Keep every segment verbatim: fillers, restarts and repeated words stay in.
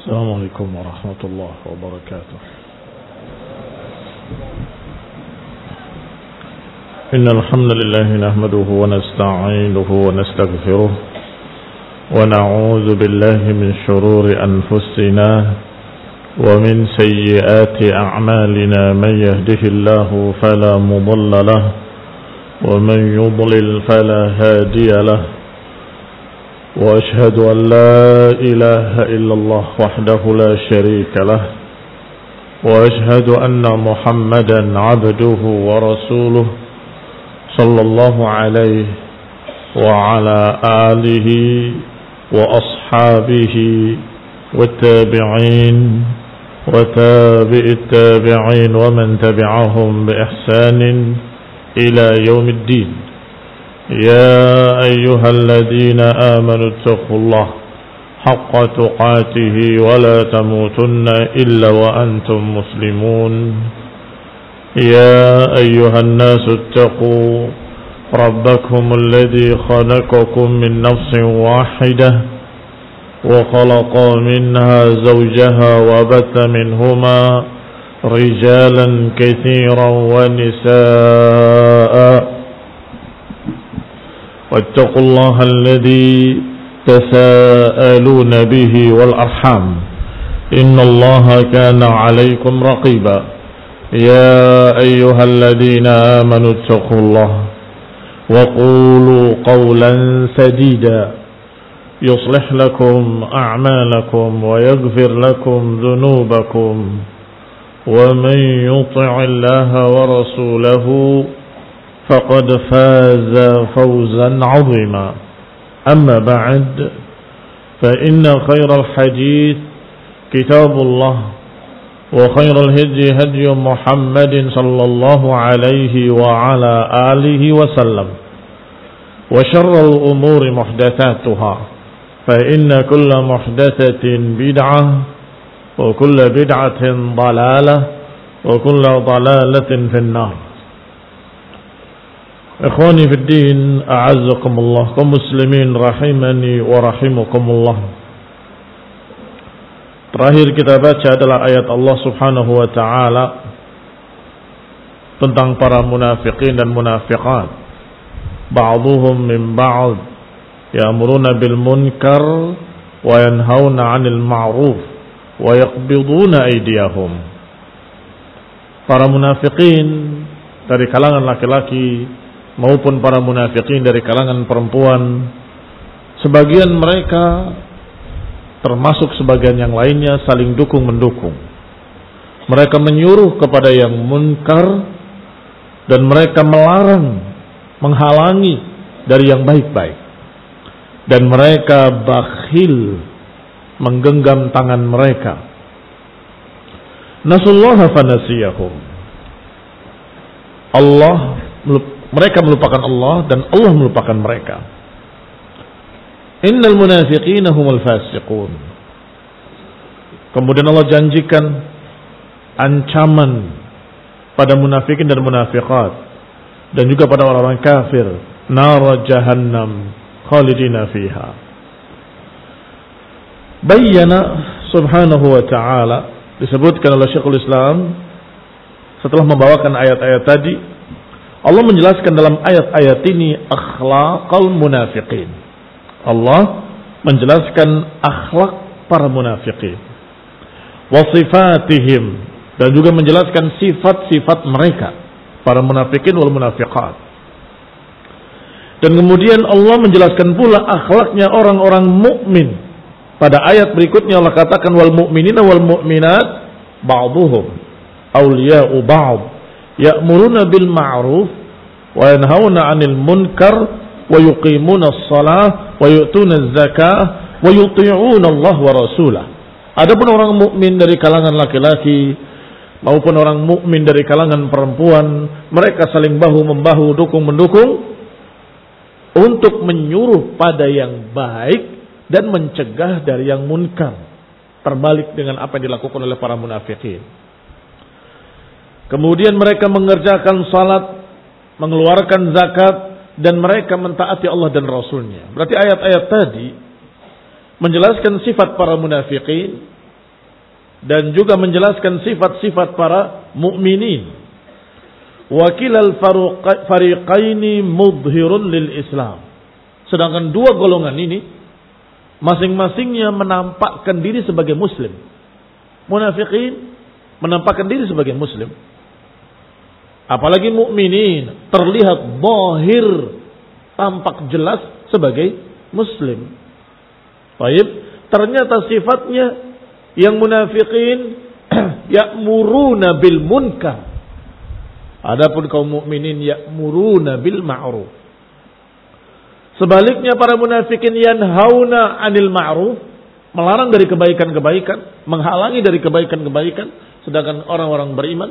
السلام عليكم ورحمة الله وبركاته. إن الحمد لله نحمده ونستعينه ونستغفره ونعوذ بالله من شرور أنفسنا ومن سيئات أعمالنا. من يهده الله فلا مضل له ومن يضلل فلا هادي له. وأشهد أن لا إله إلا الله وحده لا شريك له. وأشهد أن محمدا عبده ورسوله صلى الله عليه وعلى آله وأصحابه والتابعين وتابع التابعين ومن تبعهم بإحسان إلى يوم الدين. يا أيها الذين آمنوا اتقوا الله حق تقاته ولا تموتن إلا وأنتم مسلمون. يا أيها الناس اتقوا ربكم الذي خلقكم من نفس واحدة وخلق منها زوجها وبث منهما رجالا كثيرا ونساء. واتقوا الله الذي تساءلون به والأرحام إن الله كان عليكم رقيبا. يا أيها الذين آمنوا اتقوا الله وقولوا قولا سديدا يصلح لكم أعمالكم ويغفر لكم ذنوبكم ومن يطع الله ورسوله فقد فاز فوزا عظيما. أما بعد فإن خير الحديث كتاب الله وخير الهدي هدي محمد صلى الله عليه وعلى آله وسلم وشر الأمور محدثاتها فإن كل محدثة بدعة وكل بدعة ضلالة وكل ضلالة في النار. Ikhwani fi din, a'azzakumullah, kaum muslimin rahimani wa rahimakumullah. Terakhir kita baca adalah ayat Allah Subhanahu wa taala tentang para munafiqin dan munafiqat. Ba'dhuhum min ba'd ya'muruna bil munkar wa yanhauna 'anil ma'ruf wa yaqbiduna aydiyahum. Para munafiqin dari kalangan laki-laki maupun para munafikin dari kalangan perempuan, sebagian mereka termasuk sebagian yang lainnya saling dukung mendukung. Mereka menyuruh kepada yang munkar dan mereka melarang, menghalangi dari yang baik-baik. Dan mereka bakhil, menggenggam tangan mereka. Nasullaha fanasiyahum. Allah Mereka melupakan Allah dan Allah melupakan mereka. Innal munafiqina humul fasiqun. Kemudian Allah janjikan ancaman pada munafikin dan munafiqat dan juga pada orang-orang kafir, nar jahannam khalidina fiha. Bayyana subhanahu wa ta'ala, disebutkan oleh Syekhul Islam setelah membawakan ayat-ayat tadi, Allah menjelaskan dalam ayat-ayat ini akhlaqal munafiqin. Allah menjelaskan akhlak para munafiqin. Wa sifatihim, dan juga menjelaskan sifat-sifat mereka, para munafiqin wal munafiqat. Dan kemudian Allah menjelaskan pula akhlaknya orang-orang mukmin. Pada ayat berikutnya Allah katakan wal mu'minina wal mu'minat ba'dhuhum awliya'u ba'd. Ya'muruna bil ma'ruf wa yanhauna 'anil munkar wa yuqimuna as-shalah wa yu'tuna az-zakah wa yuti'una Allah wa rasulah. Adapun orang mukmin dari kalangan laki-laki maupun orang mukmin dari kalangan perempuan, mereka saling bahu-membahu, dukung-mendukung untuk menyuruh pada yang baik dan mencegah dari yang munkar. Terbalik dengan apa yang dilakukan oleh para munafikin. Kemudian mereka mengerjakan salat, mengeluarkan zakat, dan mereka mentaati Allah dan Rasulnya. Berarti ayat-ayat tadi menjelaskan sifat para munafikin dan juga menjelaskan sifat-sifat para mukminin. Wakilal fariqaini mudhirun lil Islam. Sedangkan dua golongan ini masing-masingnya menampakkan diri sebagai muslim. Munafikin menampakkan diri sebagai muslim. Apalagi mukminin terlihat zahir, tampak jelas sebagai muslim. Baik, ternyata sifatnya yang munafikin ya'muruna bil munkar. Adapun kaum mukminin ya'muruna bil ma'ruf. Sebaliknya para munafikin yanhauna 'anil ma'ruf, melarang dari kebaikan-kebaikan, menghalangi dari kebaikan-kebaikan, sedangkan orang-orang beriman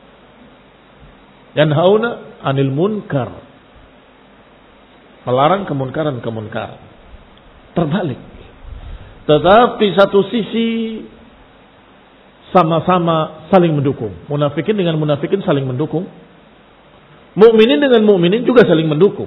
yanhauna 'anil munkar, melarang kemunkaran-kemunkaran. Terbalik. Tetapi satu sisi sama-sama saling mendukung. Munafikin dengan munafikin saling mendukung. Mukminin dengan mukminin juga saling mendukung.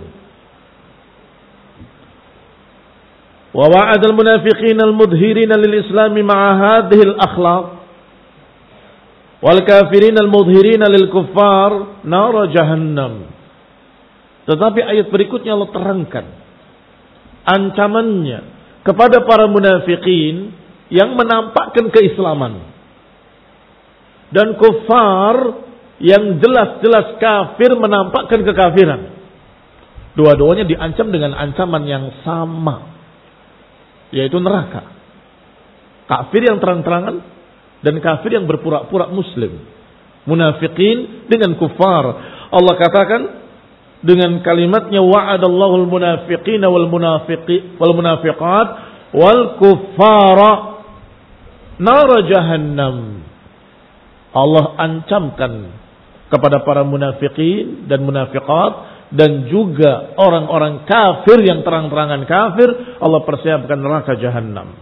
Wa wa'adal munafiqina al-mudhirina lil-islami ma'a hadhihi al-akhlaq wal kafirina al-mudhirina lil-kuffar nar jahannam. Tetapi ayat berikutnya Allah terangkan ancamannya kepada para munafikin yang menampakkan keislaman dan kufar yang jelas-jelas kafir menampakkan kekafiran. Dua-duanya diancam dengan ancaman yang sama, yaitu neraka. Kafir yang terang-terangan dan kafir yang berpura-pura muslim. Munafikin dengan kufar. Allah katakan dengan kalimatnya wa'adallahu al-munafiqina wal munafiqi wal munafiqat wal kuffara nar jahannam. Allah ancamkan kepada para munafiqin dan munafiqat dan juga orang-orang kafir yang terang-terangan kafir, Allah persiapkan neraka jahannam.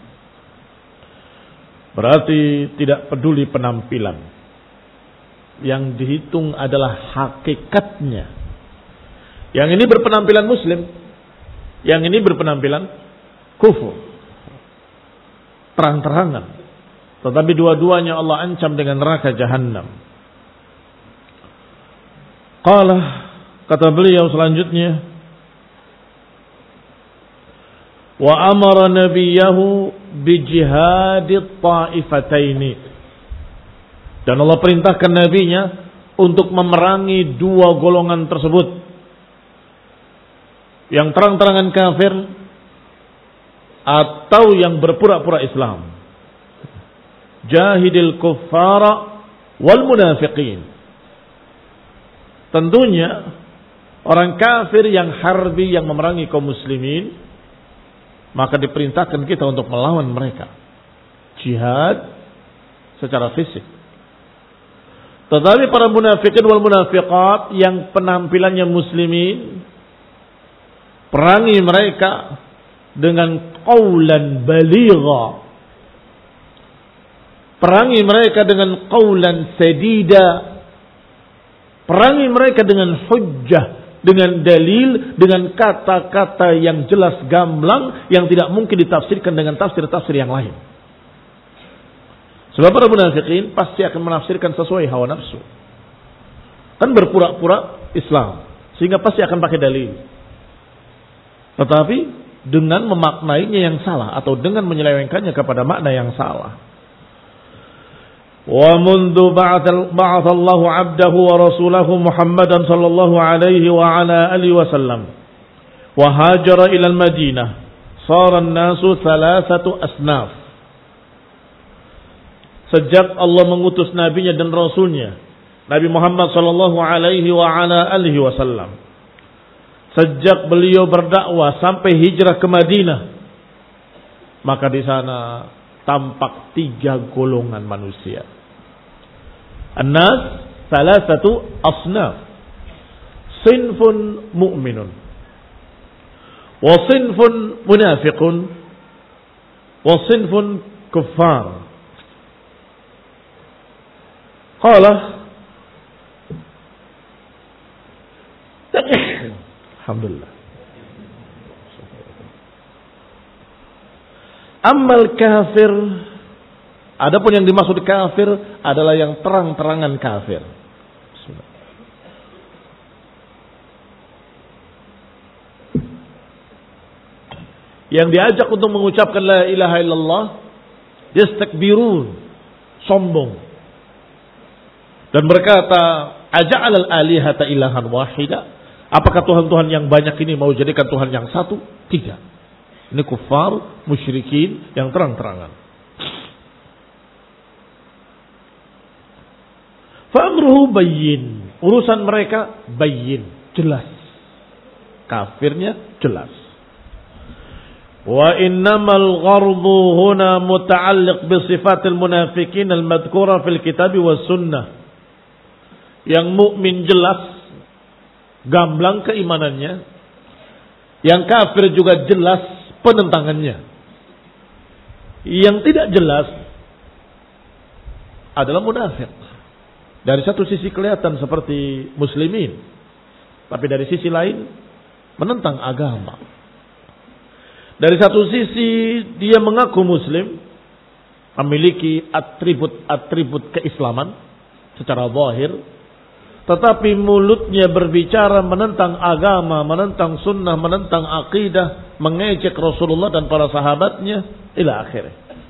Berarti tidak peduli penampilan. Yang dihitung adalah hakikatnya. Yang ini berpenampilan muslim, yang ini berpenampilan kufur, terang-terangan. Tetapi dua-duanya Allah ancam dengan neraka jahannam. Qala, kata beliau selanjutnya, wa amara nabiyahu bijihadit ta'ifataini. Dan Allah perintahkan nabinya untuk memerangi dua golongan tersebut, yang terang-terangan kafir atau yang berpura-pura Islam. Jahidil kuffara wal munafiqin. Tentunya orang kafir yang harbi, yang memerangi kaum muslimin, maka diperintahkan kita untuk melawan mereka. Jihad secara fisik. Tetapi para munafikin wal munafiqat yang penampilannya muslimin, perangi mereka dengan qaulan baligha. Perangi mereka dengan qaulan sadida. Perangi mereka dengan hujjah, dengan dalil, dengan kata-kata yang jelas gamblang yang tidak mungkin ditafsirkan dengan tafsir-tafsir yang lain. Sebab para munafikin pasti akan menafsirkan sesuai hawa nafsu. Kan berpura-pura Islam, sehingga pasti akan pakai dalil. Tetapi dengan memaknainya yang salah atau dengan menyelewengkannya kepada makna yang salah. Wa mundu ba'atha Allahu 'abdahu wa rasulahu Muhammadan sallallahu alaihi wa ala alihi wasallam wa hajara ila al-Madinah sara an-nasu thalathatu asnaf. Sejak Allah mengutus nabinya dan rasulnya Nabi Muhammad sallallahu alaihi wa ala alihi wasallam, sejak beliau berdakwah sampai hijrah ke Madinah, maka di sana tampak tiga golongan manusia. An-nas thalathatu asnaf. Sinfun mu'minun, wa sinfun munafiqun, wa sinfun kuffar. Qala alhamdulillah. Ammal kafir Adapun yang dimaksud kafir adalah yang terang-terangan kafir. Yang diajak untuk mengucapkan la ilaha illallah, yastakbirun, sombong. Dan berkata, aja'al al-alihata ilahan wahida. Apakah Tuhan-Tuhan yang banyak ini mau jadikan Tuhan yang satu? Tidak. Ini kufar, musyrikin yang terang-terangan. Fa'amruhu bayyin. Urusan mereka bayyin, jelas. Kafirnya jelas. Wa innamal ghardu huna muta'alliq bi sifatil munafiqin al-madhkura fil kitab was sunnah. Yang mukmin jelas, gamblang keimanannya. Yang kafir juga jelas penentangannya. Yang tidak jelas adalah munafik. Dari satu sisi kelihatan seperti muslimin, tapi dari sisi lain menentang agama. Dari satu sisi dia mengaku muslim, memiliki atribut-atribut keislaman secara zahir, tetapi mulutnya berbicara menentang agama, menentang sunnah, menentang akidah, mengejek Rasulullah dan para sahabatnya, ila akhirnya.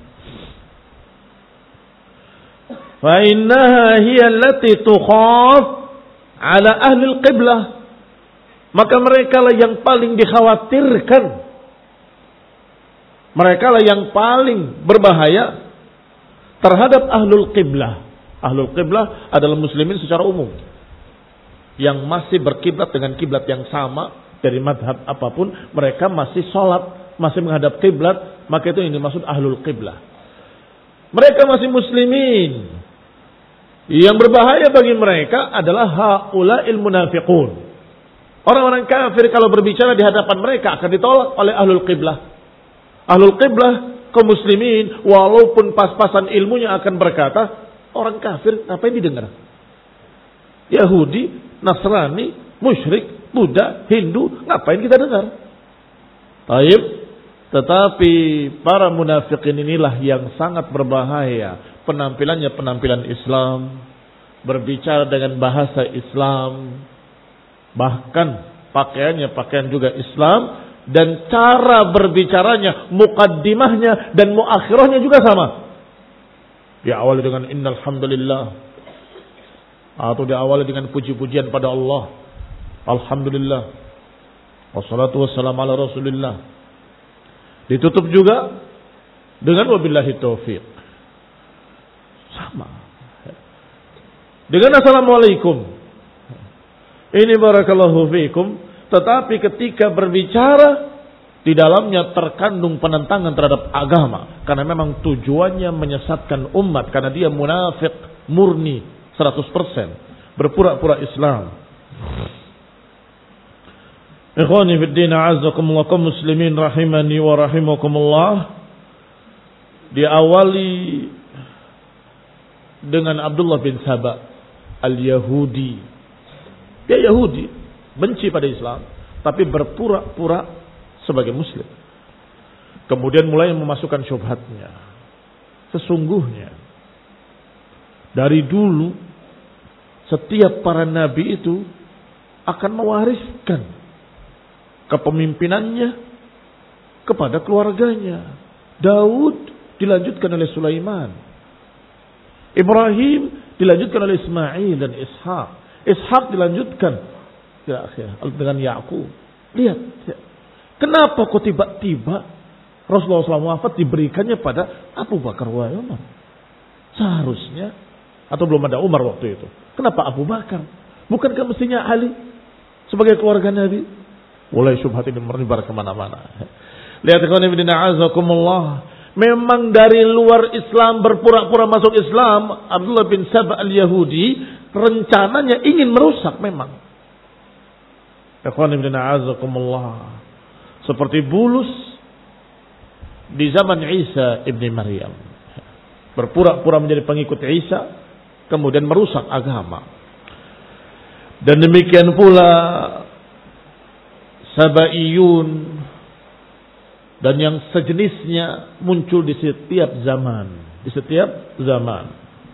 Fa innaha hiya allati tukhaf ala ahli al-qiblah. Maka mereka lah yang paling dikhawatirkan. Mereka lah yang paling berbahaya terhadap ahlul qiblah. Ahlul qiblah adalah muslimin secara umum yang masih berkiblat dengan kiblat yang sama dari madhab apapun, mereka masih sholat, masih menghadap kiblat, maka itu yang dimaksud ahlul qiblah. Mereka masih muslimin. Yang berbahaya bagi mereka adalah haula'il munafiqun. Orang-orang kafir kalau berbicara di hadapan mereka akan ditolak oleh ahlul qiblah. Ahlul qiblah kaum muslimin walaupun pas-pasan ilmunya akan berkata, orang kafir ngapain didengar? Yahudi, Nasrani, musyrik, Buddha, Hindu, ngapain kita dengar? Taib, tetapi para munafikin inilah yang sangat berbahaya. Penampilannya penampilan Islam, berbicara dengan bahasa Islam, bahkan pakaiannya pakaian juga Islam. Dan cara berbicaranya, muqaddimahnya dan muakhirahnya juga sama. Diawali dengan innal hamdalillah, atau diawali dengan puji-pujian pada Allah. Alhamdulillah. Wassalatu wassalamu ala Rasulillah. Ditutup juga dengan wabillahi taufiq. Sama. Dengan assalamualaikum. Ini barakallahu fiikum. Tetapi ketika berbicara, di dalamnya terkandung penentangan terhadap agama. Karena memang tujuannya menyesatkan umat. Karena dia munafik murni seratus persen. Berpura-pura Islam. Ikhwani fiddin a'azzakumullah kaum muslimin rahimani wa rahimakumullah. Diawali dengan Abdullah bin Saba al-Yahudi. Dia Yahudi. Benci pada Islam, tapi berpura-pura sebagai muslim. Kemudian mulai memasukkan syubhatnya. Sesungguhnya dari dulu setiap para nabi itu akan mewariskan kepemimpinannya kepada keluarganya. Daud dilanjutkan oleh Sulaiman. Ibrahim dilanjutkan oleh Ismail dan Ishak. Ishak dilanjutkan ya, dengan Yakub. Lihat, ya. Kenapa kok tiba-tiba Rasulullah shallallahu alaihi wasallam wafat diberikannya pada Abu Bakar wa Umar? Seharusnya, atau belum ada Umar waktu itu. Kenapa Abu Bakar? Bukankah mestinya Ali sebagai keluarga Nabi? Mulai syubhat ini menebar kemana-mana. Lihat ikhwan fillah azakumullah. Memang dari luar Islam berpura-pura masuk Islam, Abdullah bin Saba al-Yahudi rencananya ingin merusak memang. Ikhwan ibn a'azakumullah. Seperti bulus di zaman Isa ibn Maryam. Berpura-pura menjadi pengikut Isa, kemudian merusak agama. Dan demikian pula Sabaiyun dan yang sejenisnya muncul di setiap zaman. di setiap zaman.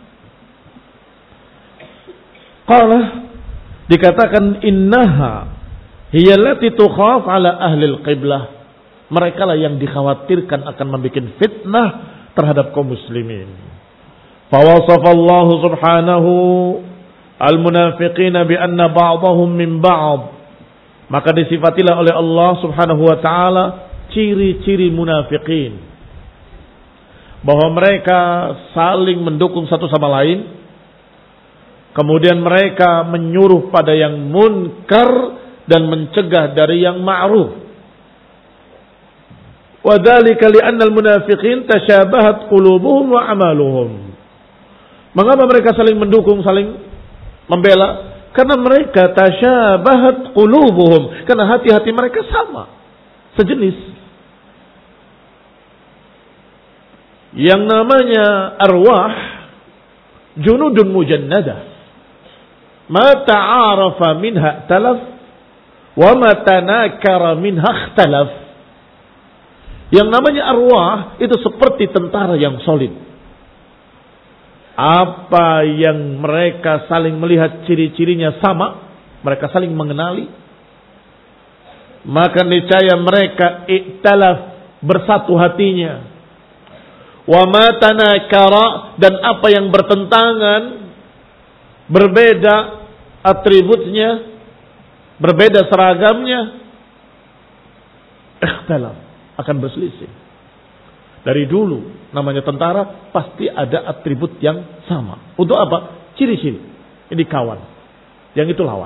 Qala dikatakan innaha hiya allati tukhaf ala ahli al-qiblah. Mereka lah yang dikhawatirkan akan membuat fitnah terhadap kaum muslimin. Fawasafa Allah subhanahu al-munafiqina bi anna ba'dahum min ba'd. Maka disifatilah oleh Allah subhanahu wa ta'ala ciri-ciri munafikin. Bahwa mereka saling mendukung satu sama lain. Kemudian mereka menyuruh pada yang munkar dan mencegah dari yang ma'ruf. Wa dzalika li'anna al-munafiqin tashabahat qulubuhum wa amaluhum. Mengapa mereka saling mendukung, saling membela? Karena mereka tashabahat qulubuhum, karena hati-hati mereka sama, sejenis. Yang namanya arwah junudun mujannadah. Ma ta'arafa minha talaf wa ma tanakara minha ikhtalaf. Yang namanya arwah itu seperti tentara yang solid. Apa yang mereka saling melihat ciri-cirinya sama, mereka saling mengenali, maka niscaya mereka iktalaf, bersatu hatinya. Wa ma tanakara, dan apa yang bertentangan, berbeda atributnya, berbeda seragamnya, ikhtalaf, akan berselisih. Dari dulu namanya tentara pasti ada atribut yang sama. Untuk apa? Ciri-ciri. Ini kawan, yang itu lawan.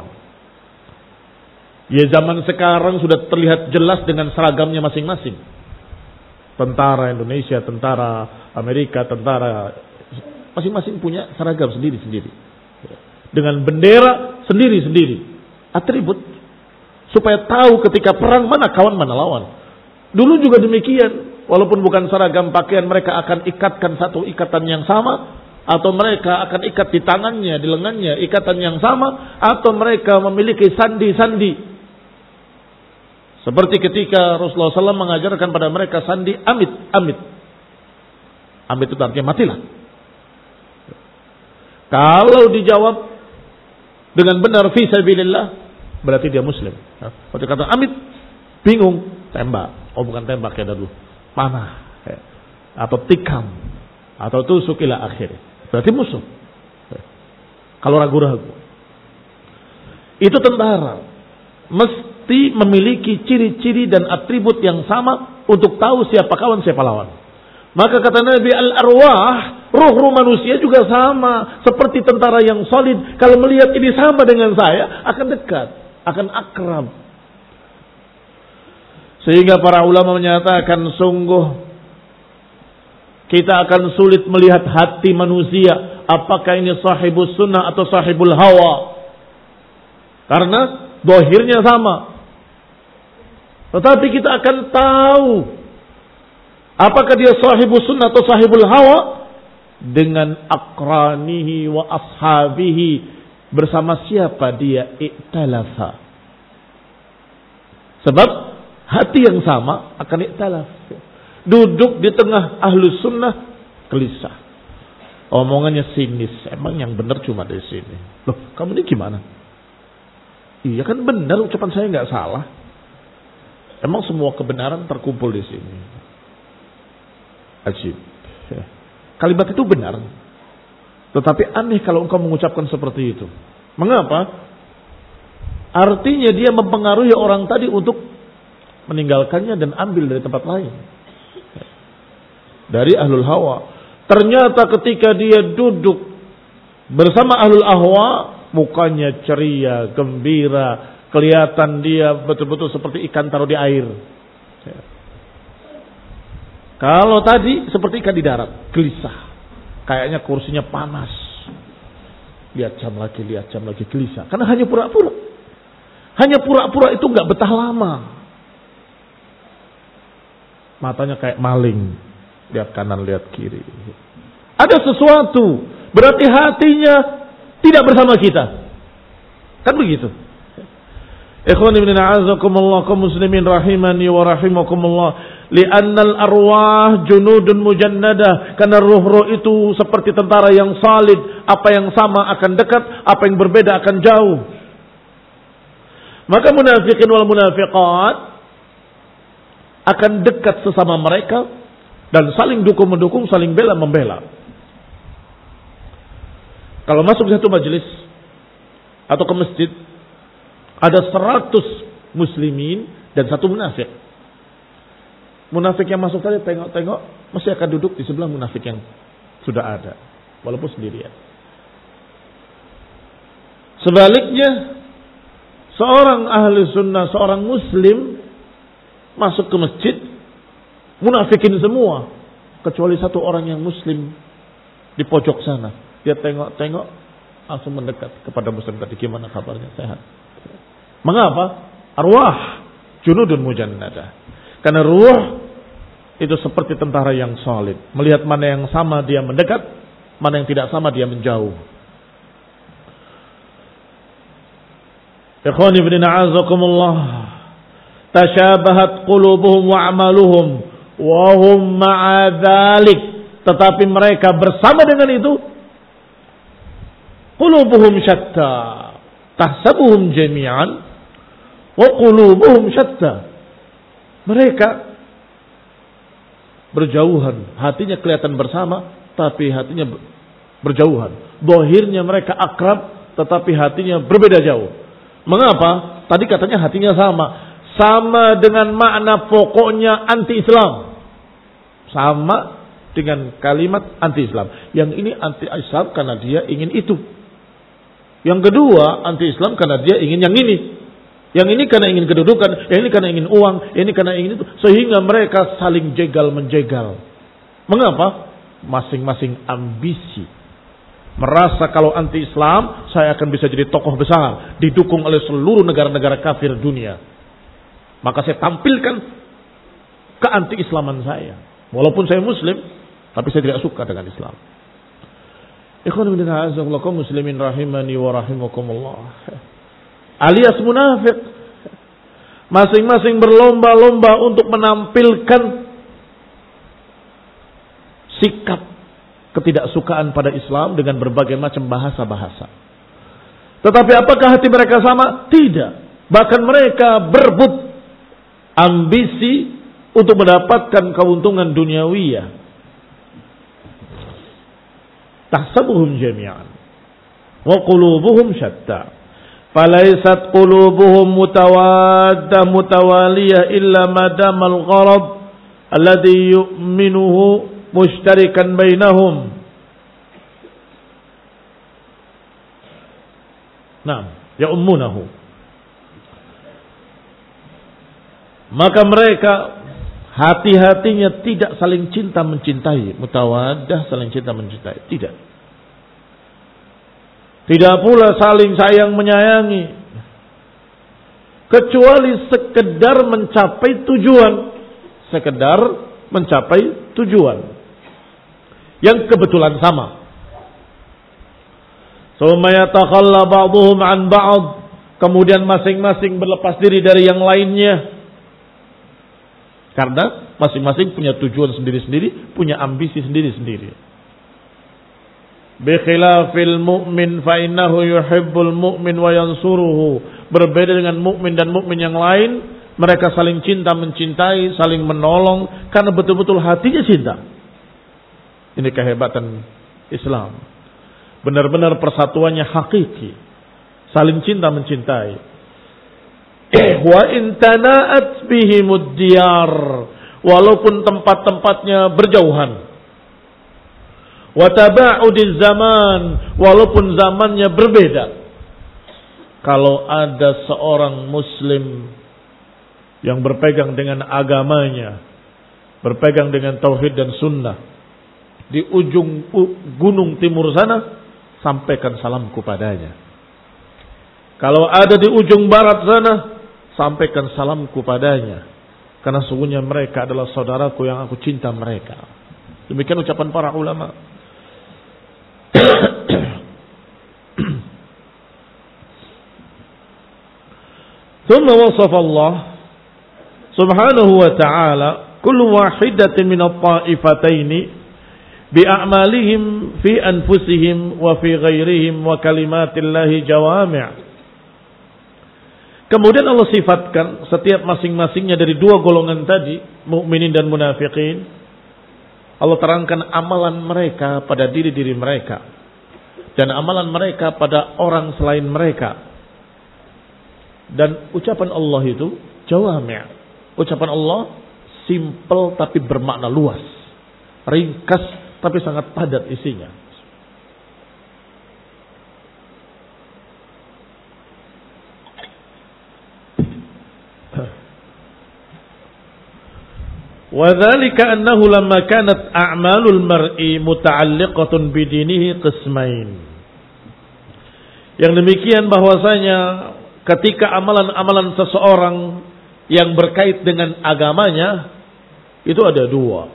Ya zaman sekarang sudah terlihat jelas dengan seragamnya masing-masing. Tentara Indonesia, tentara Amerika, tentara masing-masing punya seragam sendiri-sendiri. Dengan bendera sendiri-sendiri. Atribut. Supaya tahu ketika perang mana kawan, mana lawan. Dulu juga demikian. Walaupun bukan seragam pakaian, mereka akan ikatkan satu ikatan yang sama. Atau mereka akan ikat di tangannya, di lengannya, ikatan yang sama. Atau mereka memiliki sandi-sandi. Seperti ketika Rasulullah shallallahu alaihi wasallam mengajarkan pada mereka sandi amit, amit. Amit itu artinya matilah. Kalau dijawab dengan benar fi sabilillah, berarti dia muslim. Kalau dia kata amit, bingung, tembak. Oh bukan tembak ya dulu. Panah, atau tikam, atau tusuk ila akhir. Berarti musuh. Kalau ragu-ragu, itu tentara mesti memiliki ciri-ciri dan atribut yang sama untuk tahu siapa kawan, siapa lawan. Maka kata Nabi, al-arwah, ruh-ruh manusia juga sama, seperti tentara yang solid. Kalau melihat ini sama dengan saya, akan dekat, akan akrab. Sehingga para ulama menyatakan sungguh kita akan sulit melihat hati manusia. Apakah ini sahibus sunnah atau sahibul hawa. Karena dohirnya sama. Tetapi kita akan tahu apakah dia sahibus sunnah atau sahibul hawa. Dengan akranihi wa ashabihi. Bersama siapa dia iktalafa. Sebab hati yang sama akan iktalaf. Duduk di tengah ahlus sunnah gelisah. Omongannya sinis. Emang yang benar cuma di sini. Loh, kamu ini gimana? Iya kan benar, ucapan saya nggak salah. Emang semua kebenaran terkumpul di sini. Ajib. Kalimat itu benar. Tetapi aneh kalau engkau mengucapkan seperti itu. Mengapa? Artinya dia mempengaruhi orang tadi untuk meninggalkannya dan ambil dari tempat lain. Dari ahlul hawa. Ternyata ketika dia duduk bersama ahlul ahwa, mukanya ceria, gembira, kelihatan dia betul-betul seperti ikan taruh di air. Kalau tadi seperti ikan di darat, gelisah. Kayaknya kursinya panas. Lihat jam lagi, lihat jam lagi, gelisah. Karena hanya pura-pura. Hanya pura-pura itu gak betah lama. Matanya kayak maling. Lihat kanan, lihat kiri. Ada sesuatu. Berarti hatinya tidak bersama kita. Kan begitu. Ikhwan ibn a'azakumullah kaum muslimin rahimani wa rahimakumullah. Li'annal arwah junudun mujannadah. Karena ruh-ruh itu seperti tentara yang salid. Apa yang sama akan dekat, apa yang berbeda akan jauh. Maka munafikin wal munafiqat akan dekat sesama mereka dan saling dukung-mendukung, saling bela-membela. Kalau masuk satu majelis atau ke masjid, ada seratus muslimin dan satu munafik. Munafik yang masuk tadi tengok-tengok mesti akan duduk di sebelah munafik yang sudah ada, walaupun sendirian. Sebaliknya, seorang ahli sunnah, seorang muslim masuk ke masjid, munafikin semua, kecuali satu orang yang muslim di pojok sana. Dia tengok-tengok, langsung mendekat kepada muslim tadi, gimana kabarnya, sehat. Mengapa? Arwah junudun mujannadah. Karena ruh itu seperti tentara yang solid. Melihat mana yang sama dia mendekat, mana yang tidak sama dia menjauh. Ikhwani ibn a'azakumullah. Tashabahat qulubuhum wa amaluhum. Wahum ma'adhalik. Tetapi mereka bersama dengan itu, qulubuhum syatta. Tahsabuhum jami'an. Wa qulubuhum syatta. Mereka berjauhan, hatinya kelihatan bersama, tapi hatinya berjauhan. Zahirnya mereka akrab, tetapi hatinya berbeda jauh. Mengapa? Tadi katanya hatinya sama. Sama dengan makna pokoknya anti-Islam. Sama dengan kalimat anti-Islam. Yang ini anti-Islam karena dia ingin itu. Yang kedua anti-Islam karena dia ingin yang ini. Yang ini karena ingin kedudukan, yang ini karena ingin uang, yang ini karena ingin itu. Sehingga mereka saling jegal menjegal. Mengapa? Masing-masing ambisi. Merasa kalau anti-Islam, saya akan bisa jadi tokoh besar. Didukung oleh seluruh negara-negara kafir dunia. Maka saya tampilkan keanti-Islaman saya. Walaupun saya muslim, tapi saya tidak suka dengan Islam. Ikhwan bin a'azakumullah muslimin rahimani wa rahimakumullah. Alias munafik. Masing-masing berlomba-lomba untuk menampilkan sikap ketidaksukaan pada Islam dengan berbagai macam bahasa-bahasa. Tetapi apakah hati mereka sama? Tidak. Bahkan mereka berebut ambisi untuk mendapatkan keuntungan duniawiyah. Tahsabuhum jami'an wa qulubuhum syatta. Falaisat qulubuhum mutawaddah mutawaliyah illa madamal gharab alladhi yu'minuhu mushtarikan bainahum. Naam, ya'ummunahu. Maka mereka hati-hatinya tidak saling cinta mencintai, mutawaddah saling cinta mencintai, tidak. Tidak pula saling sayang menyayangi. Kecuali sekedar mencapai tujuan. Sekedar mencapai tujuan. Yang kebetulan sama. Summa yatakhalla ba'dhum an ba'd. Kemudian masing-masing berlepas diri dari yang lainnya. Karena masing-masing punya tujuan sendiri-sendiri. Punya ambisi sendiri-sendiri. Bikhilafil mu'min fa innahu yuhibbul mu'min wa yansuruhu. Berbeda dengan mukmin dan mukmin yang lain, mereka saling cinta mencintai, saling menolong karena betul-betul hatinya cinta. Ini kehebatan Islam. Benar-benar persatuannya hakiki. Saling cinta mencintai. Wa in tana'at bihimud diyar, walaupun tempat-tempatnya berjauhan. Wa taba'udiz zaman, walaupun zamannya berbeda. Kalau ada seorang muslim yang berpegang dengan agamanya, berpegang dengan tauhid dan sunnah, di ujung gunung timur sana, sampaikan salamku padanya. Kalau ada di ujung barat sana, sampaikan salamku padanya. Karena sungguhnya mereka adalah saudaraku yang aku cinta mereka. Demikian ucapan para ulama. Thumma wasafa Allah subhanahu wa ta'ala kullu wahidatin min at-ta'ifataini bi a'malihim fi anfusihim wa fi ghairihim wa kalimatillahi jawami'. Kemudian Allah sifatkan setiap masing-masingnya dari dua golongan tadi, mukminin dan munafikin. Allah terangkan amalan mereka pada diri-diri mereka dan amalan mereka pada orang selain mereka. Dan ucapan Allah itu jawami'. Ucapan Allah simple tapi bermakna luas, ringkas tapi sangat padat isinya. وذلك أنه لما كانت أعمال المرء متعلقة بدينه قسمين. Yang demikian bahwasanya ketika amalan-amalan seseorang yang berkait dengan agamanya itu ada dua,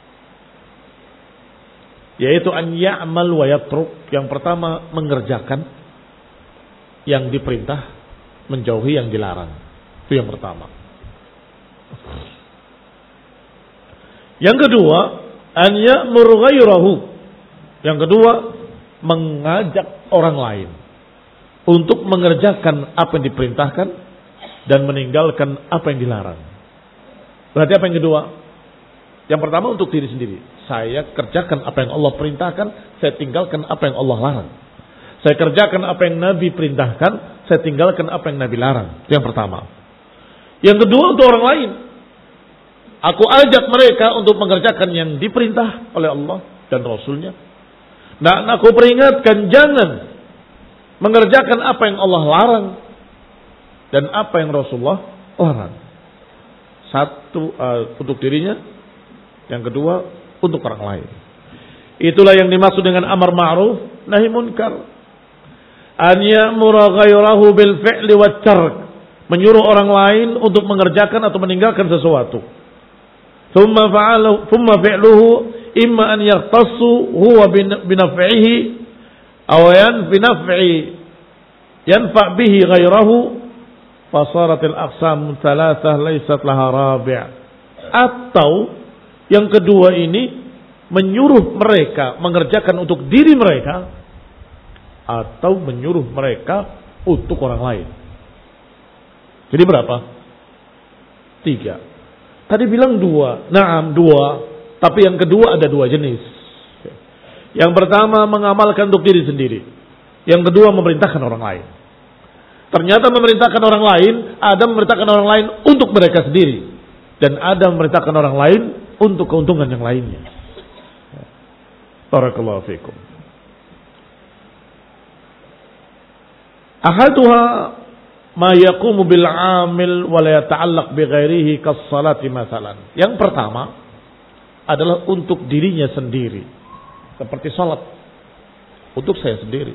yaitu an ya'mal wa yatruk. Yang pertama mengerjakan yang diperintah, menjauhi yang dilarang. Itu yang pertama. Yang kedua, an ya'mur ghairahu. Yang kedua, mengajak orang lain untuk mengerjakan apa yang diperintahkan dan meninggalkan apa yang dilarang. Berarti apa yang kedua? Yang pertama untuk diri sendiri. Saya kerjakan apa yang Allah perintahkan, saya tinggalkan apa yang Allah larang. Saya kerjakan apa yang Nabi perintahkan, saya tinggalkan apa yang Nabi larang. Itu yang pertama. Yang kedua untuk orang lain. Aku ajak mereka untuk mengerjakan yang diperintah oleh Allah dan Rasulnya. Dan aku peringatkan jangan mengerjakan apa yang Allah larang dan apa yang Rasulullah larang. Satu uh, untuk dirinya, yang kedua untuk orang lain. Itulah yang dimaksud dengan amar ma'ruf nahi munkar. An ya'mura ghairahu bil fi'li wat tark. Menyuruh orang lain untuk mengerjakan atau meninggalkan sesuatu. Thumma fa'alu thumma fi'luhu imma an yahtassu huwa binaf'ihi aw yan binaf'i yanfa' bihi ghairahu fasarat al-aqsam thalathah laysat laha rabi'. Atau yang kedua ini menyuruh mereka mengerjakan untuk diri mereka atau menyuruh mereka untuk orang lain. Jadi berapa? Tiga. Tadi bilang dua, naam dua, tapi yang kedua ada dua jenis. Yang pertama mengamalkan untuk diri sendiri. Yang kedua memerintahkan orang lain. Ternyata memerintahkan orang lain, ada memerintahkan orang lain untuk mereka sendiri. Dan ada memerintahkan orang lain untuk keuntungan yang lainnya. Barakallahu fikum. Ahaduha ma yaqumu bil 'amil wa la yata'allaq bi ghairihi kas-salati masalan. Yang pertama adalah untuk dirinya sendiri. Seperti salat untuk saya sendiri.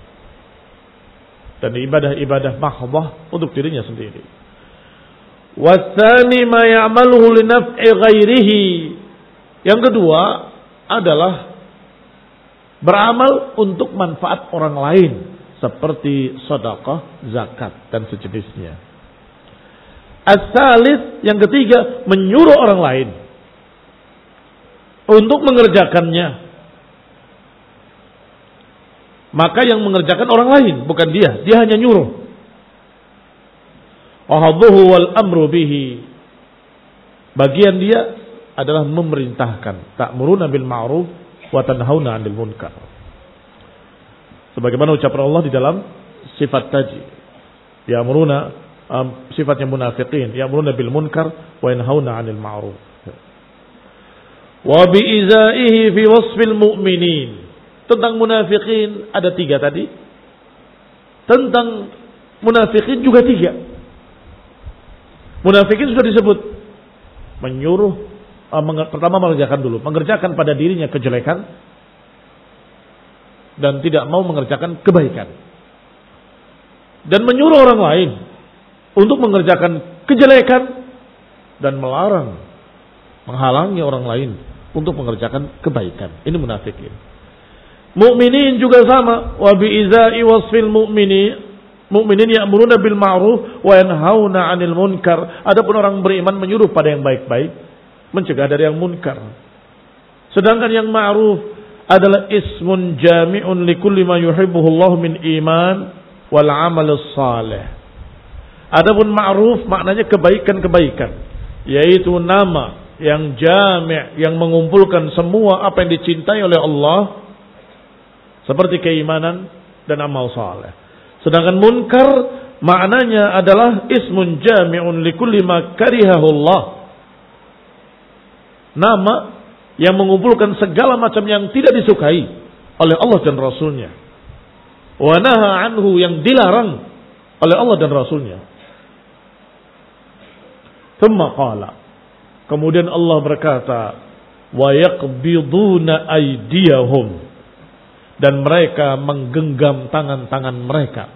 Dan ibadah-ibadah mahdhah untuk dirinya sendiri. Watsani ma ya'maluhu li naf'i ghairihi. Yang kedua adalah beramal untuk manfaat orang lain. Seperti sedekah, zakat dan sejenisnya. As-salis, yang ketiga, menyuruh orang lain untuk mengerjakannya. Maka yang mengerjakan orang lain, bukan dia. Dia hanya nyuruh. Wahadhuhu wal amru bihi. Bagian dia adalah memerintahkan. Ta'muruna bil ma'ruf wa tanhauna 'anil munkar. Sebagaimana ucapan Allah di dalam sifat tadi. Ya'muruna, um, sifatnya munafiqin. Ya'muruna bil munkar wa yanhauna 'anil ma'ruf. Wa bi'izaihi fi wasfil mu'minin. Tentang munafiqin ada tiga tadi. Tentang munafiqin juga tiga. Munafiqin sudah disebut. Menyuruh, uh, meng- pertama mengerjakan dulu. Mengerjakan pada dirinya kejelekan. Dan tidak mau mengerjakan kebaikan. Dan menyuruh orang lain untuk mengerjakan kejelekan. Dan melarang, menghalangi orang lain untuk mengerjakan kebaikan. Ini munafikin. Mukminin juga sama. Wa bi'izai wasfil mu'mini. Mukminin ya'muruna bil ma'ruf wa yanhauna 'anil munkar. Adapun orang beriman menyuruh pada yang baik-baik mencegah dari yang munkar. Sedangkan yang ma'ruf adalah ismun jami'un likulli ma yuhibbuhu Allah min iman wal amal salih. Adapun ma'ruf maknanya kebaikan-kebaikan, yaitu nama yang jami', yang mengumpulkan semua apa yang dicintai oleh Allah seperti keimanan dan amal saleh. Sedangkan munkar maknanya adalah ismun jami'un likulli ma karihahu Allah. Nama yang mengumpulkan segala macam yang tidak disukai oleh Allah dan Rasulnya. Wa naha anhu, yang dilarang oleh Allah dan Rasulnya. Thumma qala, kemudian Allah berkata, wa yaqbiduna aydiyahum, dan mereka menggenggam tangan-tangan mereka.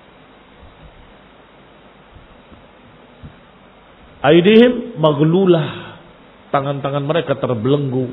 Aydihim maghlulah, tangan-tangan mereka terbelenggu.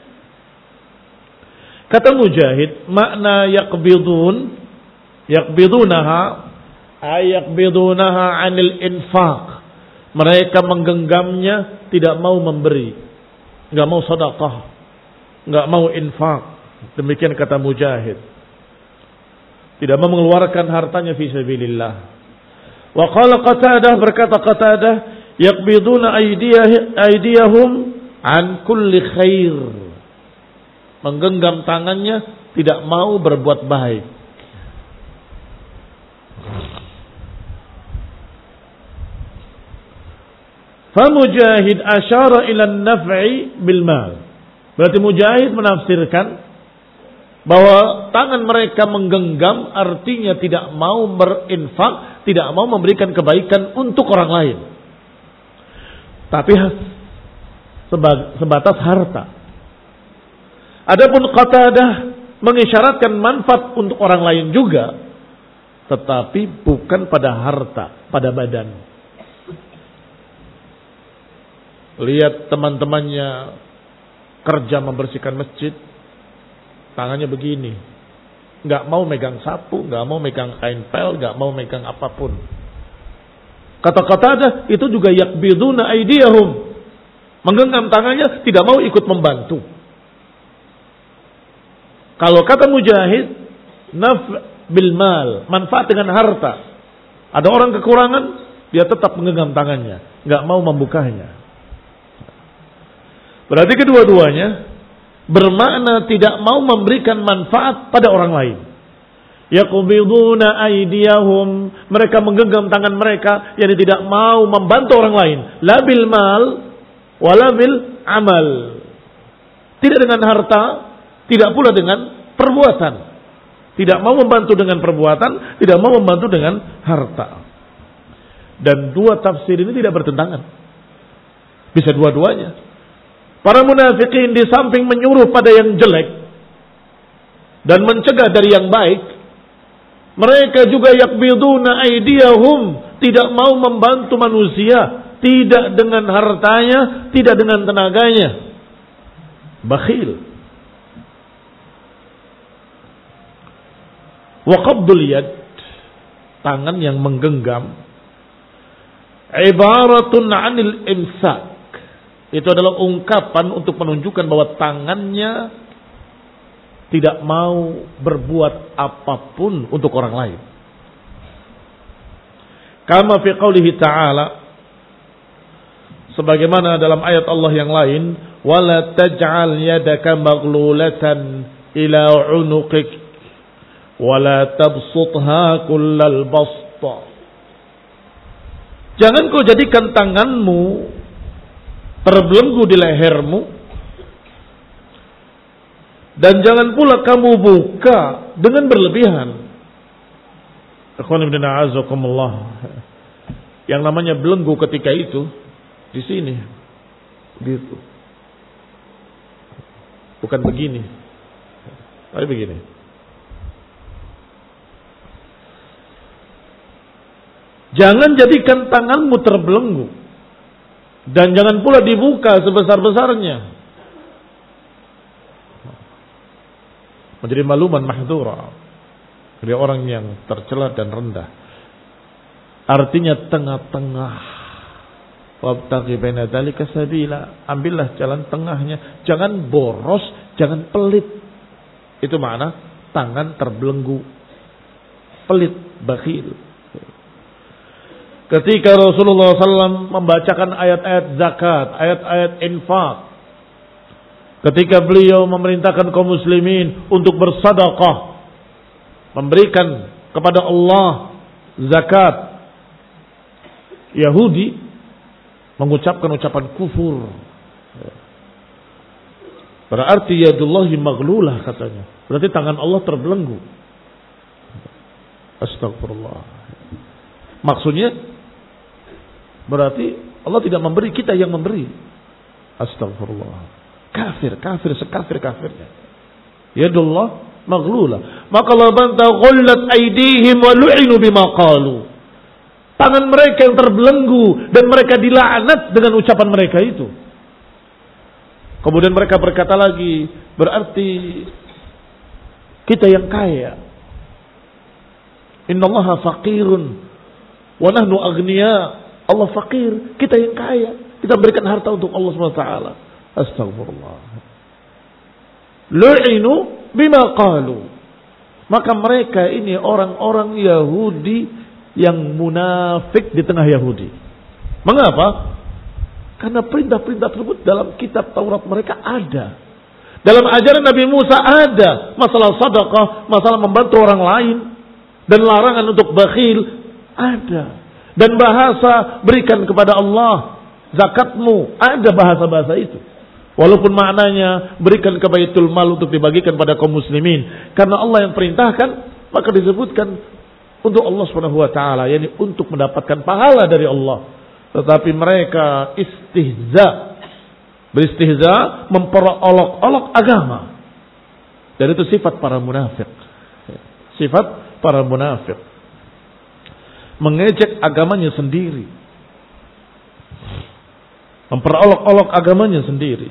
Kata Mujahid, makna yaqbidun, yaqbidunaha ay yaqbidunaha 'anil infaq. Mereka menggenggamnya, tidak mau memberi, enggak mau sedekah, enggak mau infak. Demikian kata Mujahid. Tidak mau mengeluarkan hartanya fi sabilillah. Wa qala Qatadah, berkata Qatadah, yaqbiduna aydiyahum an kulli khair. Menggenggam tangannya, tidak mau berbuat baik. Fa Mujahid asyara ila an-naf'i bil mal. Berarti Mujahid menafsirkan bahwa tangan mereka menggenggam artinya tidak mau berinfak, tidak mau memberikan kebaikan untuk orang lain. Tapi sebatas harta. Adapun Qatadah mengisyaratkan manfaat untuk orang lain juga, tetapi bukan pada harta, pada badan. Lihat teman-temannya kerja membersihkan masjid, tangannya begini, nggak mau megang sapu, nggak mau megang kain pel, nggak mau megang apapun. Kata-kata ada itu juga yakbiduna aydiyahum, menggenggam tangannya, tidak mau ikut membantu. Kalau kata Mujahid, naf' bil mal, manfaat dengan harta. Ada orang kekurangan, dia tetap menggenggam tangannya, nggak mau membukanya. Berarti kedua-duanya bermakna tidak mau memberikan manfaat pada orang lain. Yaqbiduna aydiyahum, mereka menggenggam tangan mereka, yang tidak mau membantu orang lain. La bil mal wala bil amal. Tidak dengan harta, tidak pula dengan perbuatan. Tidak mau membantu dengan perbuatan, tidak mau membantu dengan harta. Dan dua tafsir ini tidak bertentangan. Bisa dua-duanya. Para munafikin di samping menyuruh pada yang jelek dan mencegah dari yang baik, mereka juga yakbiduna aydiyahum, tidak mau membantu manusia, tidak dengan hartanya, tidak dengan tenaganya. Bakhil. Wa qabdul yad, tangan yang menggenggam, ibaratun 'anil imsak. Itu adalah ungkapan untuk menunjukkan bahwa tangannya tidak mau berbuat apapun untuk orang lain. Kama fi qoulihi ta'ala, sebagaimana dalam ayat Allah yang lain, wala taj'al yadaka maghlulatan ila 'unuqik wala tabsutha kullal basta. Jangan kau jadikan tanganmu terbelenggu di lehermu, dan jangan pula kamu buka dengan berlebihan. Ikhwan ibn a'azakumullah, yang namanya belenggu ketika itu di sini, gitu, bukan begini, tapi begini. Jangan jadikan tanganmu terbelenggu, dan jangan pula dibuka sebesar-besarnya. Menjadi maluman mahdura. Jadi orang yang tercela dan rendah. Artinya tengah-tengah. Wabtaghi baina dzalika sabila. Ambillah jalan tengahnya. Jangan boros, jangan pelit. Itu makna tangan terbelenggu. Pelit, bakhil. Ketika Rasulullah shallallahu alaihi wasallam membacakan ayat-ayat zakat, ayat-ayat infak. Ketika beliau memerintahkan kaum muslimin untuk bersedekah, memberikan kepada Allah zakat, Yahudi mengucapkan ucapan kufur. Berarti yadullahi maghlulah katanya. Berarti tangan Allah terbelenggu. Astagfirullah. Maksudnya berarti Allah tidak memberi, kita yang memberi. Astagfirullah. Kafir, kafir sekafir-kafirnya. Yadullah maghlulah. Maka Allah bantah ghullat aydihim wa lu'inu bima qalu. Tangan mereka yang terbelenggu dan mereka dilaknat dengan ucapan mereka itu. Kemudian mereka berkata lagi, berarti kita yang kaya. Innallaha faqirun wa nahnu aghnia. Allah fakir, kita yang kaya. Kita berikan harta untuk Allah subhanahu wa taala. Astagfirullah. Lu'inu bima qalu. Maka mereka ini orang-orang Yahudi yang munafik di tengah Yahudi. Mengapa? Karena perintah-perintah tersebut dalam kitab Taurat mereka ada. Dalam ajaran Nabi Musa ada. Masalah sedekah, masalah membantu orang lain, dan larangan untuk bakhil ada. Dan bahasa berikan kepada Allah zakatmu, ada bahasa-bahasa itu. Walaupun maknanya berikan ke Baitul Mal untuk dibagikan pada kaum muslimin. Karena Allah yang perintahkan, maka disebutkan untuk Allah Subhanahu wa taala, yakni untuk mendapatkan pahala dari Allah. Tetapi mereka istihza, beristihza, memperolok-olok agama. Dan itu sifat para munafik. Sifat para munafik. Mengejek agamanya sendiri. Memperolok-olok agamanya sendiri.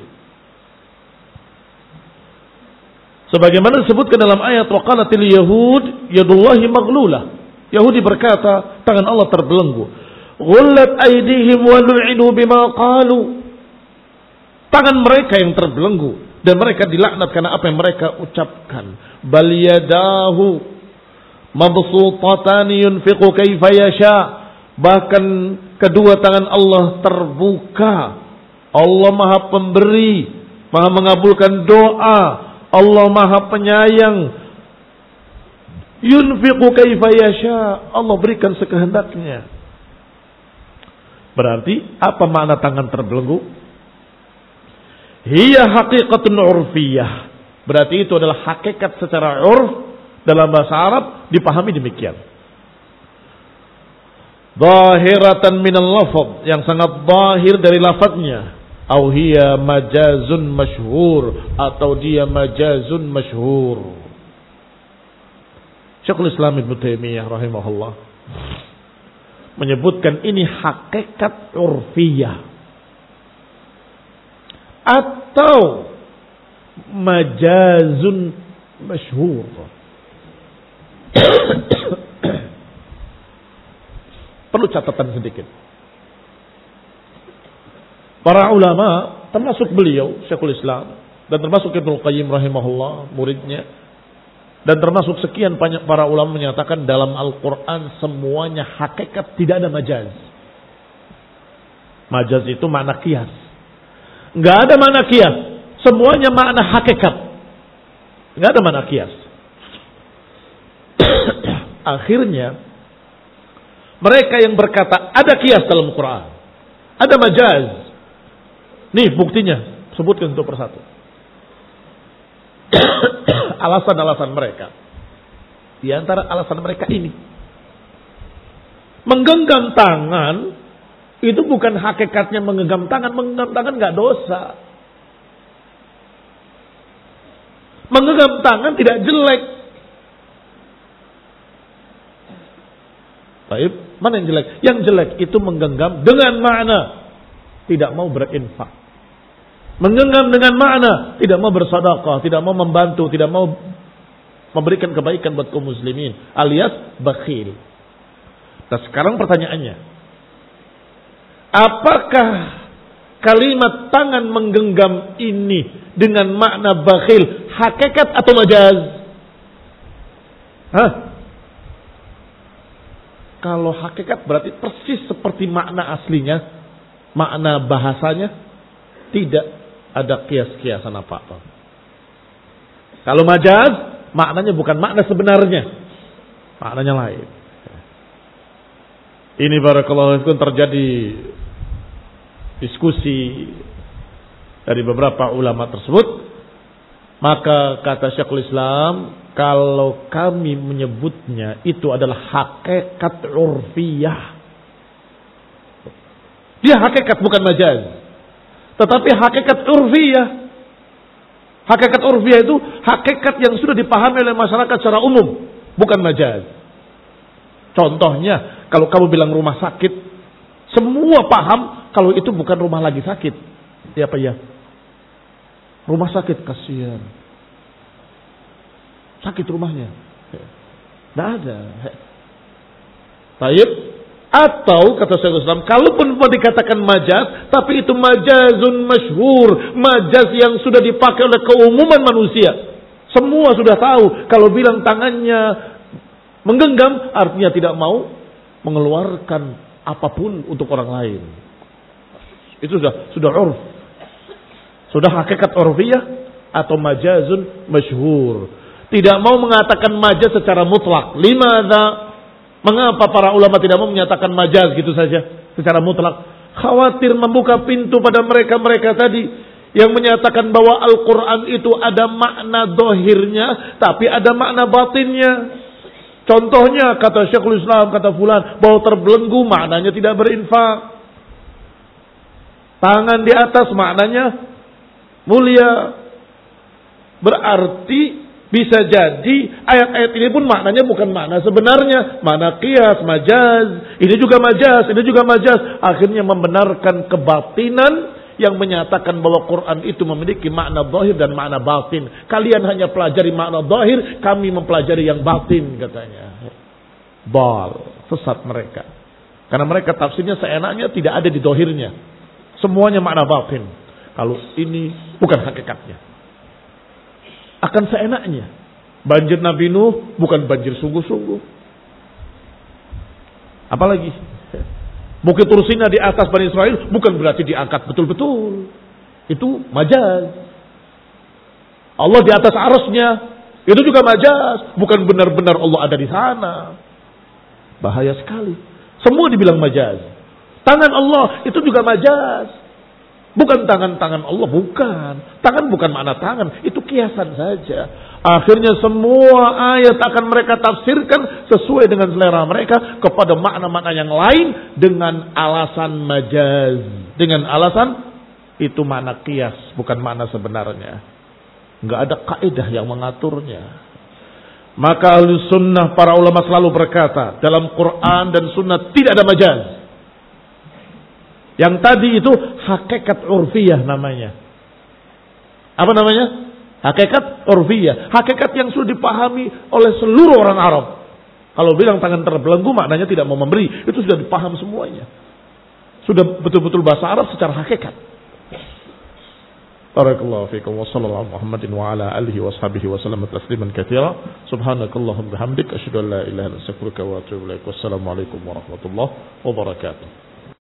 Sebagaimana disebutkan dalam ayat waqalatil yahud yadullahi maghlulah. Yahudi berkata, tangan Allah terbelenggu. Ghullat aydihim wa lu'inu bima qalu. Tangan mereka yang terbelenggu dan mereka dilaknat karena apa yang mereka ucapkan. Bal yadahu mabsutatan yunfiqu kaifa yasha. Bahkan kedua tangan Allah terbuka. Allah Maha Pemberi, Maha mengabulkan doa. Allah Maha Penyayang. Yunfiqu kaifa yasha. Allah berikan sekehendaknya. Berarti apa makna tangan terbelenggu? Hiya haqiqatun urfiyah. Berarti itu adalah hakikat secara urf dalam bahasa Arab dipahami demikian. Zahiratan minal lafaz, yang sangat zahir dari lafaznya. Au hiya majazun masyhur, atau dia majazun masyhur. Syekhul Islam Ibnu Taimiyah rahimahullah menyebutkan ini hakikat urfiyah atau majazun masyhur. Perlu catatan sedikit. Para ulama, termasuk beliau Syekhul Islam dan termasuk Ibnu Qayyim rahimahullah, muridnya, dan termasuk sekian banyak para ulama menyatakan dalam Al-Quran semuanya hakikat, tidak ada majaz. Majaz itu makna qiyas. Nggak ada makna qiyas. Semuanya makna hakikat. Nggak ada makna qiyas. Akhirnya mereka yang berkata ada qiyas dalam Quran, ada majaz. Nih buktinya, sebutkan satu persatu. Alasan-alasan mereka. Di antara alasan mereka ini, menggenggam tangan itu bukan hakikatnya menggenggam tangan. Menggenggam tangan nggak dosa. Menggenggam tangan tidak jelek. Baik, mana yang jelek? Yang jelek itu menggenggam dengan makna tidak mau berinfak. Menggenggam dengan makna tidak mau bersedekah, tidak mau membantu, tidak mau memberikan kebaikan buat kaum muslimin, alias bakhil. Nah sekarang pertanyaannya, apakah kalimat tangan menggenggam ini dengan makna bakhil hakikat atau majaz? Hah? Kalau hakikat berarti persis seperti makna aslinya, makna bahasanya, tidak ada kias-kiasan apa-apa. Kalau majaz, maknanya bukan makna sebenarnya, maknanya lain. Ini barakallahu fikum terjadi diskusi dari beberapa ulama tersebut. Maka kata Syekhul Islam, kalau kami menyebutnya itu adalah hakikat urfiyah. Dia hakikat bukan majaz. Tetapi hakikat urfiyah. Hakikat urfiyah itu hakikat yang sudah dipahami oleh masyarakat secara umum, bukan majaz. Contohnya, kalau kamu bilang rumah sakit, semua paham kalau itu bukan rumah lagi sakit. Ya apa ya? Rumah sakit, kasihan. Sakit rumahnya. Tidak ada. Taib. Atau kata Syekhul Islam, kalaupun mau dikatakan majaz, tapi itu majazun masyhur, majaz yang sudah dipakai oleh keumuman manusia. Semua sudah tahu kalau bilang tangannya menggenggam artinya tidak mau mengeluarkan apapun untuk orang lain. Itu sudah sudah urf. Sudah hakikat urfiyah atau majazun masyhur. Tidak mau mengatakan majaz secara mutlak. Limadza? Mengapa para ulama tidak mau menyatakan majaz gitu saja secara mutlak? Khawatir membuka pintu pada mereka-mereka tadi yang menyatakan bahwa Al-Quran itu ada makna dohirnya, tapi ada makna batinnya. Contohnya kata Syekhul Islam, kata fulan, bahwa terbelenggu maknanya tidak berinfak. Tangan di atas maknanya mulia. Berarti bisa jadi ayat-ayat ini pun maknanya bukan makna sebenarnya. Makna qiyas, majaz. Ini juga majaz, ini juga majaz. Akhirnya membenarkan kebatinan yang menyatakan bahwa Quran itu memiliki makna zahir dan makna batin. Kalian hanya pelajari makna zahir, kami mempelajari yang batin katanya. Bal, sesat mereka. Karena mereka tafsirnya seenaknya tidak ada di zahirnya. Semuanya makna batin. Kalau ini bukan hakikatnya. Akan seenaknya. Banjir Nabi Nuh bukan banjir sungguh-sungguh. Apalagi Bukit Tursina di atas Bani Israel bukan berarti diangkat betul-betul. Itu majaz. Allah di atas arasnya, itu juga majaz. Bukan benar-benar Allah ada di sana. Bahaya sekali. Semua dibilang majaz. Tangan Allah itu juga majaz. Bukan tangan-tangan Allah, bukan. Tangan bukan makna tangan, itu kiasan saja. Akhirnya semua ayat akan mereka tafsirkan sesuai dengan selera mereka kepada makna-makna yang lain dengan alasan majaz. Dengan alasan itu makna kias, bukan makna sebenarnya. Enggak ada kaidah yang mengaturnya. Maka ahli sunnah, para ulama selalu berkata, dalam Quran dan sunnah tidak ada majaz. Yang tadi itu hakikat urfiyah namanya. Apa namanya? Hakikat urfiyah. Hakikat yang sudah dipahami oleh seluruh orang Arab. Kalau bilang tangan terbelenggu maknanya tidak mau memberi. Itu sudah dipaham semuanya. Sudah betul-betul bahasa Arab secara hakikat. Barakallahu fiikum wa sallallahu Muhammadin wa ala alihi wa sahbihi wa sallam tasliman katsira. Subhanakallahumma bihamdik asyhadu an la ilaha illa anta astaghfiruka wa atubu ilaik. Wassalamu alaikum warahmatullahi wabarakatuh.